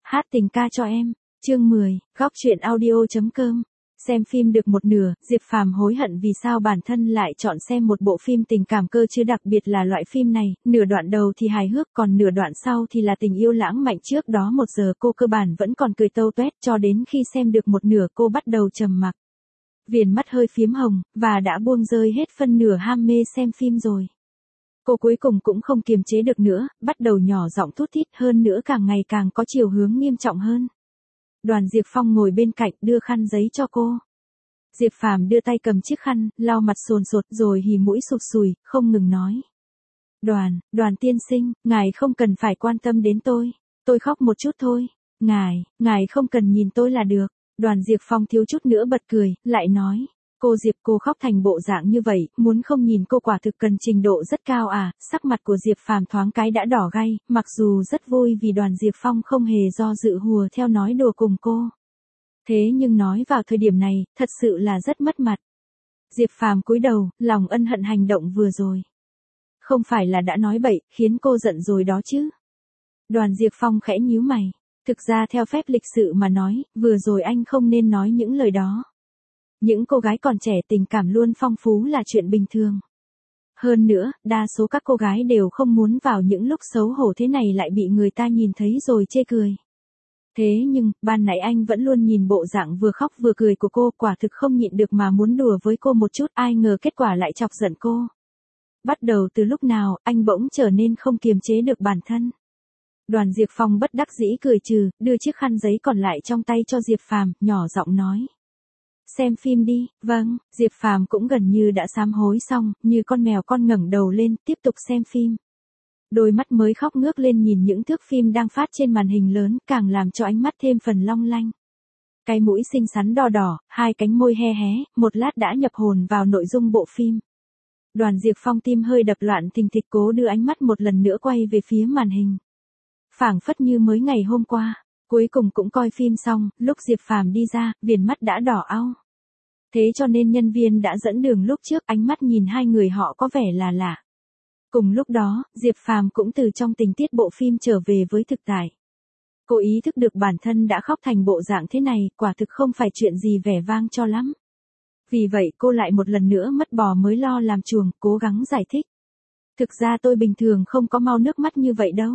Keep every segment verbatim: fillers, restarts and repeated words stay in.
Hát tình ca cho em. Chương mười, góc truyện audio.com. Xem phim được một nửa, Diệp Phàm hối hận vì sao bản thân lại chọn xem một bộ phim tình cảm cơ chứ, đặc biệt là loại phim này, nửa đoạn đầu thì hài hước, còn nửa đoạn sau thì là tình yêu lãng mạn. Trước đó một giờ cô cơ bản vẫn còn cười tâu toét, cho đến khi xem được một nửa cô bắt đầu trầm mặc. Viền mắt hơi phiếm hồng, và đã buông rơi hết phân nửa ham mê xem phim rồi. Cô cuối cùng cũng không kiềm chế được nữa, bắt đầu nhỏ giọng thút thít, hơn nữa càng ngày càng có chiều hướng nghiêm trọng hơn. Đoàn Diệp Phong ngồi bên cạnh đưa khăn giấy cho cô. Diệp Phàm đưa tay cầm chiếc khăn, lau mặt sồn sột rồi hì mũi sụt sùi, không ngừng nói. Đoàn, đoàn tiên sinh, ngài không cần phải quan tâm đến tôi. Tôi khóc một chút thôi. Ngài, ngài không cần nhìn tôi là được. Đoàn Diệp Phong thiếu chút nữa bật cười, lại nói. Cô Diệp, cô khóc thành bộ dạng như vậy, muốn không nhìn cô quả thực cần trình độ rất cao à. Sắc mặt của Diệp Phàm thoáng cái đã đỏ gay, mặc dù rất vui vì Đoàn Diệp Phong không hề do dự hùa theo nói đùa cùng cô. Thế nhưng nói vào thời điểm này, thật sự là rất mất mặt. Diệp Phàm cúi đầu, lòng ân hận hành động vừa rồi. Không phải là đã nói bậy, khiến cô giận rồi đó chứ. Đoàn Diệp Phong khẽ nhíu mày. Thực ra theo phép lịch sự mà nói, vừa rồi anh không nên nói những lời đó. Những cô gái còn trẻ tình cảm luôn phong phú là chuyện bình thường. Hơn nữa, đa số các cô gái đều không muốn vào những lúc xấu hổ thế này lại bị người ta nhìn thấy rồi chê cười. Thế nhưng, ban nãy anh vẫn luôn nhìn bộ dạng vừa khóc vừa cười của cô, quả thực không nhịn được mà muốn đùa với cô một chút, ai ngờ kết quả lại chọc giận cô. Bắt đầu từ lúc nào, anh bỗng trở nên không kiềm chế được bản thân. Đoàn Diệp Phong bất đắc dĩ cười trừ, đưa chiếc khăn giấy còn lại trong tay cho Diệp Phàm, nhỏ giọng nói. Xem phim đi. Vâng, Diệp Phàm cũng gần như đã sám hối xong, như con mèo con ngẩng đầu lên, tiếp tục xem phim. Đôi mắt mới khóc ngước lên nhìn những thước phim đang phát trên màn hình lớn, càng làm cho ánh mắt thêm phần long lanh. Cái mũi xinh xắn đỏ đỏ, hai cánh môi he hé, một lát đã nhập hồn vào nội dung bộ phim. Đoàn Diệp Phong tim hơi đập loạn thình thịch, cố đưa ánh mắt một lần nữa quay về phía màn hình. Phảng phất như mới ngày hôm qua. Cuối cùng cũng coi phim xong, lúc Diệp Phàm đi ra, viền mắt đã đỏ au. Thế cho nên nhân viên đã dẫn đường lúc trước, ánh mắt nhìn hai người họ có vẻ là lạ. Cùng lúc đó, Diệp Phàm cũng từ trong tình tiết bộ phim trở về với thực tại. Cô ý thức được bản thân đã khóc thành bộ dạng thế này, quả thực không phải chuyện gì vẻ vang cho lắm. Vì vậy cô lại một lần nữa mất bò mới lo làm chuồng, cố gắng giải thích. Thực ra tôi bình thường không có mau nước mắt như vậy đâu.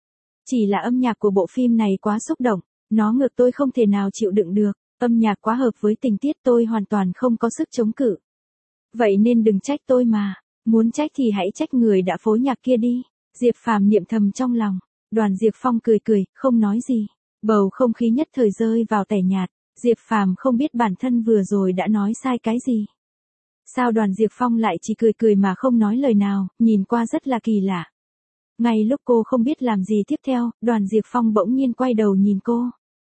Chỉ là âm nhạc của bộ phim này quá xúc động, nó ngược tôi không thể nào chịu đựng được, âm nhạc quá hợp với tình tiết tôi hoàn toàn không có sức chống cự. Vậy nên đừng trách tôi mà, muốn trách thì hãy trách người đã phối nhạc kia đi. Diệp Phàm niệm thầm trong lòng. Đoàn Diệp Phong cười cười, không nói gì. Bầu không khí nhất thời rơi vào tẻ nhạt. Diệp Phàm không biết bản thân vừa rồi đã nói sai cái gì. Sao Đoàn Diệp Phong lại chỉ cười cười mà không nói lời nào, nhìn qua rất là kỳ lạ. Ngay lúc cô không biết làm gì tiếp theo, Đoàn Diệp Phong bỗng nhiên quay đầu nhìn cô.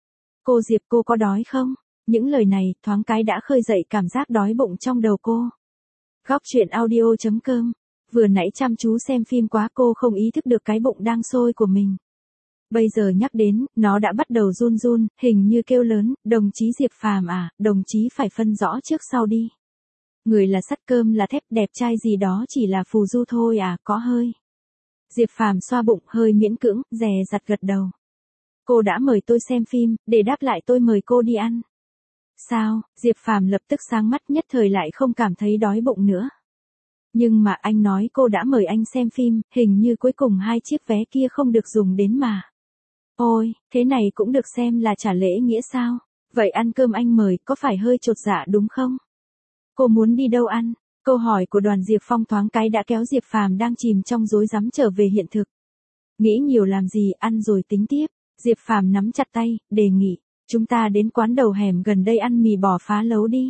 Cô Diệp, cô có đói không? Những lời này thoáng cái đã khơi dậy cảm giác đói bụng trong đầu cô. Góc truyện audio.com. Vừa nãy chăm chú xem phim quá, cô không ý thức được cái bụng đang sôi của mình. Bây giờ nhắc đến, nó đã bắt đầu run run, hình như kêu lớn, đồng chí Diệp Phàm à, đồng chí phải phân rõ trước sau đi. Người là sắt cơm là thép, đẹp trai gì đó chỉ là phù du thôi à, có hơi. Diệp Phàm xoa bụng hơi miễn cưỡng, dè dặt gật đầu. Cô đã mời tôi xem phim, để đáp lại tôi mời cô đi ăn. Sao? Diệp Phàm lập tức sáng mắt, nhất thời lại không cảm thấy đói bụng nữa. Nhưng mà anh nói cô đã mời anh xem phim, hình như cuối cùng hai chiếc vé kia không được dùng đến mà. Ôi, thế này cũng được xem là trả lễ nghĩa sao? Vậy ăn cơm anh mời có phải hơi chột dạ đúng không? Cô muốn đi đâu ăn? Câu hỏi của Đoàn Diệp Phong thoáng cái đã kéo Diệp Phàm đang chìm trong rối rắm trở về hiện thực. Nghĩ nhiều làm gì, ăn rồi tính tiếp. Diệp Phàm nắm chặt tay, đề nghị, chúng ta đến quán đầu hẻm gần đây ăn mì bò phá lấu đi.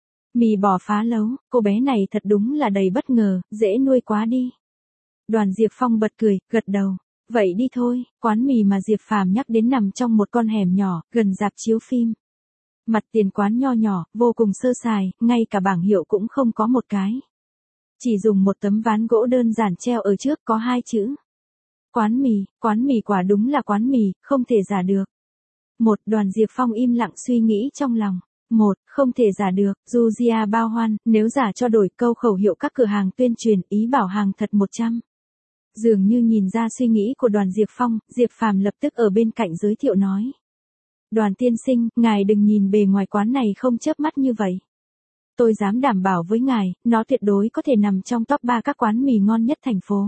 Mì bò phá lấu, cô bé này thật đúng là đầy bất ngờ, dễ nuôi quá đi. Đoàn Diệp Phong bật cười, gật đầu. Vậy đi thôi. Quán mì mà Diệp Phàm nhắc đến nằm trong một con hẻm nhỏ, gần rạp chiếu phim. Mặt tiền quán nho nhỏ, vô cùng sơ sài, ngay cả bảng hiệu cũng không có một cái. Chỉ dùng một tấm ván gỗ đơn giản treo ở trước, có hai chữ. Quán mì, quán mì, quả đúng là quán mì, không thể giả được. Một, Đoàn Diệp Phong im lặng suy nghĩ trong lòng. Một, không thể giả được, Juzia bao hoan, nếu giả cho đổi câu khẩu hiệu các cửa hàng tuyên truyền, ý bảo hàng thật một trăm. Dường như nhìn ra suy nghĩ của Đoàn Diệp Phong, Diệp Phàm lập tức ở bên cạnh giới thiệu nói. Đoàn tiên sinh, ngài đừng nhìn bề ngoài quán này không chớp mắt như vậy. Tôi dám đảm bảo với ngài, nó tuyệt đối có thể nằm trong top ba các quán mì ngon nhất thành phố.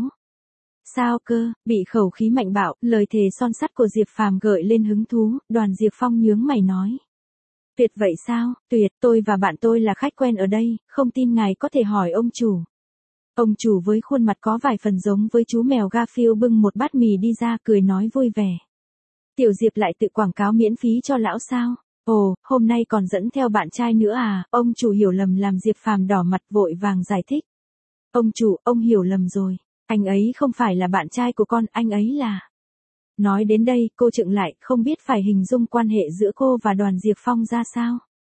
Sao cơ, bị khẩu khí mạnh bạo, lời thề son sắt của Diệp Phàm gợi lên hứng thú, Đoàn Diệp Phong nhướng mày nói. Tuyệt vậy sao, tuyệt, tôi và bạn tôi là khách quen ở đây, không tin ngài có thể hỏi ông chủ. Ông chủ với khuôn mặt có vài phần giống với chú mèo Garfield bưng một bát mì đi ra cười nói vui vẻ. Tiểu Diệp lại tự quảng cáo miễn phí cho lão sao? Ồ, hôm nay còn dẫn theo bạn trai nữa à? Ông chủ hiểu lầm làm Diệp Phàm đỏ mặt vội vàng giải thích. Ông chủ, ông hiểu lầm rồi. Anh ấy không phải là bạn trai của con, anh ấy là... Nói đến đây, cô chững lại, không biết phải hình dung quan hệ giữa cô và Đoàn Diệp Phong ra sao.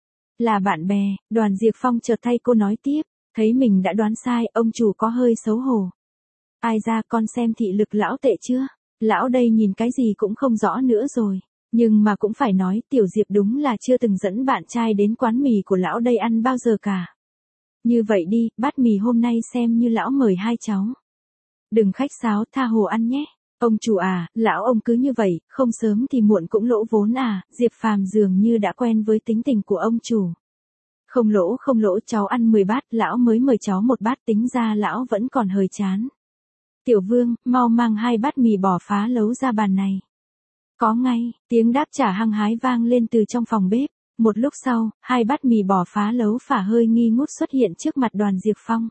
Là bạn bè, Đoàn Diệp Phong chợt thay cô nói tiếp, thấy mình đã đoán sai, ông chủ có hơi xấu hổ. Ai ra, con xem thị lực lão tệ chưa? Lão đây nhìn cái gì cũng không rõ nữa rồi. Nhưng mà cũng phải nói, Tiểu Diệp đúng là chưa từng dẫn bạn trai đến quán mì của lão đây ăn bao giờ cả. Như vậy đi, bát mì hôm nay xem như lão mời hai cháu. Đừng khách sáo, tha hồ ăn nhé. Ông chủ à, lão ông cứ như vậy, không sớm thì muộn cũng lỗ vốn à, Diệp Phàm dường như đã quen với tính tình của ông chủ. Không lỗ không lỗ, cháu ăn mười bát, lão mới mời cháu một bát, tính ra lão vẫn còn hơi chán. Tiểu Vương, mau mang hai bát mì bò phá lấu ra bàn này. Có ngay, tiếng đáp trả hăng hái vang lên từ trong phòng bếp. Một lúc sau, hai bát mì bò phá lấu phả hơi nghi ngút xuất hiện trước mặt Đoàn Diệp Phong.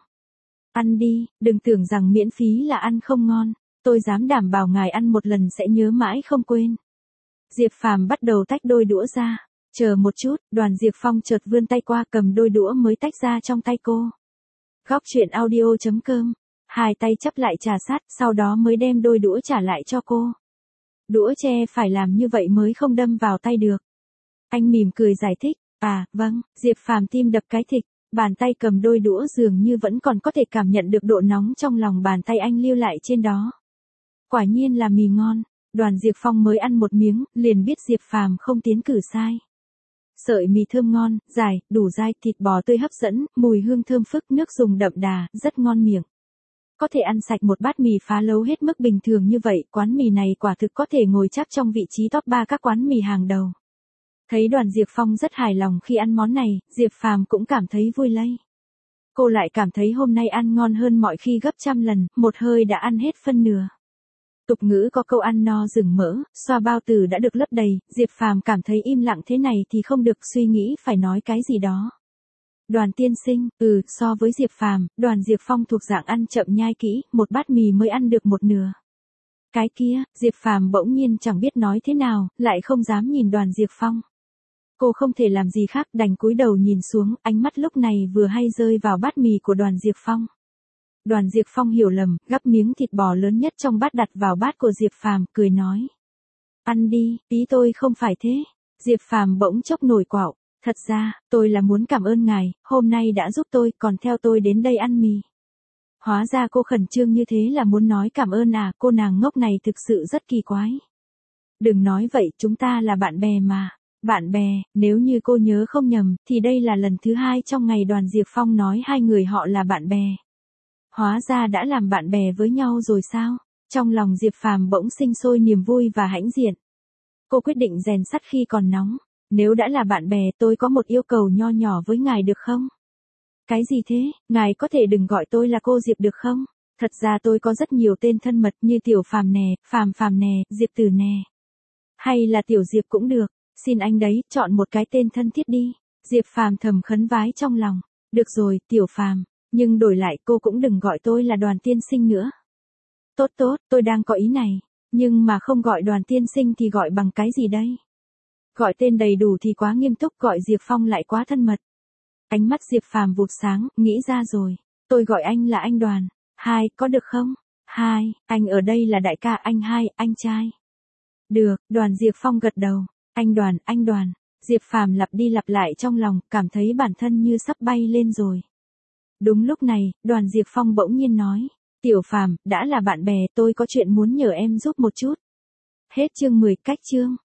Ăn đi, đừng tưởng rằng miễn phí là ăn không ngon. Tôi dám đảm bảo ngài ăn một lần sẽ nhớ mãi không quên. Diệp Phàm bắt đầu tách đôi đũa ra. Chờ một chút, Đoàn Diệp Phong chợt vươn tay qua cầm đôi đũa mới tách ra trong tay cô. Góc truyện audio chấm com. Hai tay chắp lại trà sát, sau đó mới đem đôi đũa trả lại cho cô. Đũa tre phải làm như vậy mới không đâm vào tay được. Anh mỉm cười giải thích. À, vâng, Diệp Phàm tim đập cái thịch. Bàn tay cầm đôi đũa dường như vẫn còn có thể cảm nhận được độ nóng trong lòng bàn tay anh lưu lại trên đó. Quả nhiên là mì ngon. Đoàn Diệp Phong mới ăn một miếng, liền biết Diệp Phàm không tiến cử sai. Sợi mì thơm ngon, dài, đủ dai, thịt bò tươi hấp dẫn, mùi hương thơm phức, nước dùng đậm đà, rất ngon miệng. Có thể ăn sạch một bát mì phá lấu hết mức bình thường như vậy, quán mì này quả thực có thể ngồi chắc trong vị trí top ba các quán mì hàng đầu. Thấy Đoàn Diệp Phong rất hài lòng khi ăn món này, Diệp Phàm cũng cảm thấy vui lây. Cô lại cảm thấy hôm nay ăn ngon hơn mọi khi gấp trăm lần, một hơi đã ăn hết phân nửa. Tục ngữ có câu ăn no rừng mỡ, xoa bao tử đã được lấp đầy, Diệp Phàm cảm thấy im lặng thế này thì không được, suy nghĩ phải nói cái gì đó. Đoàn tiên sinh, ừ, so với Diệp Phàm, Đoàn Diệp Phong thuộc dạng ăn chậm nhai kỹ, một bát mì mới ăn được một nửa. Cái kia, Diệp Phàm bỗng nhiên chẳng biết nói thế nào, lại không dám nhìn Đoàn Diệp Phong. Cô không thể làm gì khác, đành cúi đầu nhìn xuống, ánh mắt lúc này vừa hay rơi vào bát mì của Đoàn Diệp Phong. Đoàn Diệp Phong hiểu lầm, gắp miếng thịt bò lớn nhất trong bát đặt vào bát của Diệp Phàm, cười nói. Ăn đi, ý tôi không phải thế. Diệp Phàm bỗng chốc nổi quạo. Thật ra, tôi là muốn cảm ơn ngài, hôm nay đã giúp tôi, còn theo tôi đến đây ăn mì. Hóa ra cô khẩn trương như thế là muốn nói cảm ơn à, cô nàng ngốc này thực sự rất kỳ quái. Đừng nói vậy, chúng ta là bạn bè mà. Bạn bè, nếu như cô nhớ không nhầm, thì đây là lần thứ hai trong ngày Đoàn Diệp Phong nói hai người họ là bạn bè. Hóa ra đã làm bạn bè với nhau rồi sao? Trong lòng Diệp Phàm bỗng sinh sôi niềm vui và hãnh diện. Cô quyết định rèn sắt khi còn nóng. Nếu đã là bạn bè, tôi có một yêu cầu nho nhỏ với ngài được không? Cái gì thế? Ngài có thể đừng gọi tôi là cô Diệp được không? Thật ra tôi có rất nhiều tên thân mật như Tiểu Phàm nè, Phàm Phàm nè, Diệp Tử nè. Hay là Tiểu Diệp cũng được. Xin anh đấy, chọn một cái tên thân thiết đi. Diệp Phàm thầm khấn vái trong lòng. Được rồi, Tiểu Phàm. Nhưng đổi lại cô cũng đừng gọi tôi là Đoàn tiên sinh nữa. Tốt tốt, tôi đang có ý này. Nhưng mà không gọi Đoàn tiên sinh thì gọi bằng cái gì đây? Gọi tên đầy đủ thì quá nghiêm túc, gọi Diệp Phong lại quá thân mật. Ánh mắt Diệp Phàm vụt sáng, nghĩ ra rồi. Tôi gọi anh là anh Đoàn. Hai, có được không? Hai, anh ở đây là đại ca, anh hai, anh trai. Được, Đoàn Diệp Phong gật đầu. Anh Đoàn, anh Đoàn. Diệp Phàm lặp đi lặp lại trong lòng, cảm thấy bản thân như sắp bay lên rồi. Đúng lúc này, Đoàn Diệp Phong bỗng nhiên nói. Tiểu Phàm, đã là bạn bè, tôi có chuyện muốn nhờ em giúp một chút. Hết chương mười, cách chương.